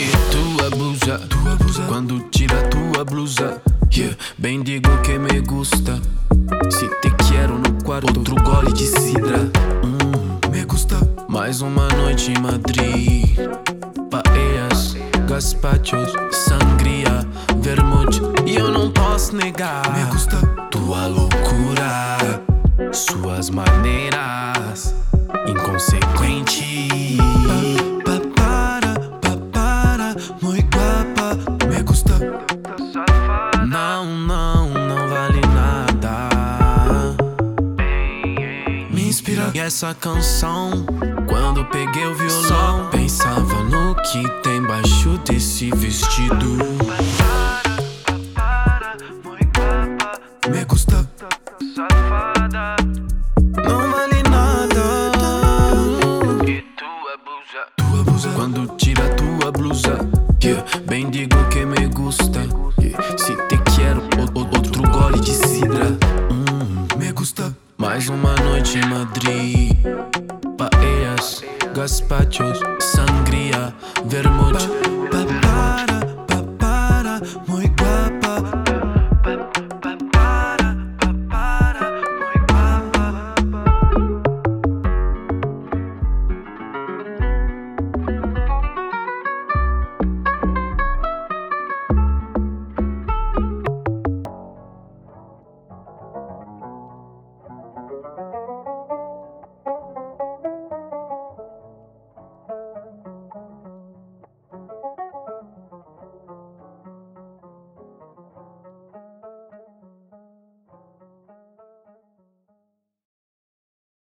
E tu abusa quando tira tua blusa. Yeah, bem digo que me gusta. Se te quero no quarto, outro gole de cidra. Me gusta. Mais uma noite em Madrid. Paellas, gazpachos, sangria, vermute. E eu não posso negar. Me gusta tua loucura, suas maneiras inconsequentes. Muy guapa, me gusta. Não vale nada. Me inspira. E essa canção, quando peguei o violão, pensava no que tem embaixo desse vestido. Me gusta. Não vale nada. E tu abusa quando tira tua blusa. Yeah, bem digo que me gusta. Yeah, se te quero, outro gole de cidra. Me gusta. Mais uma noite em Madrid. Paellas, gazpachos, sangria, vermute.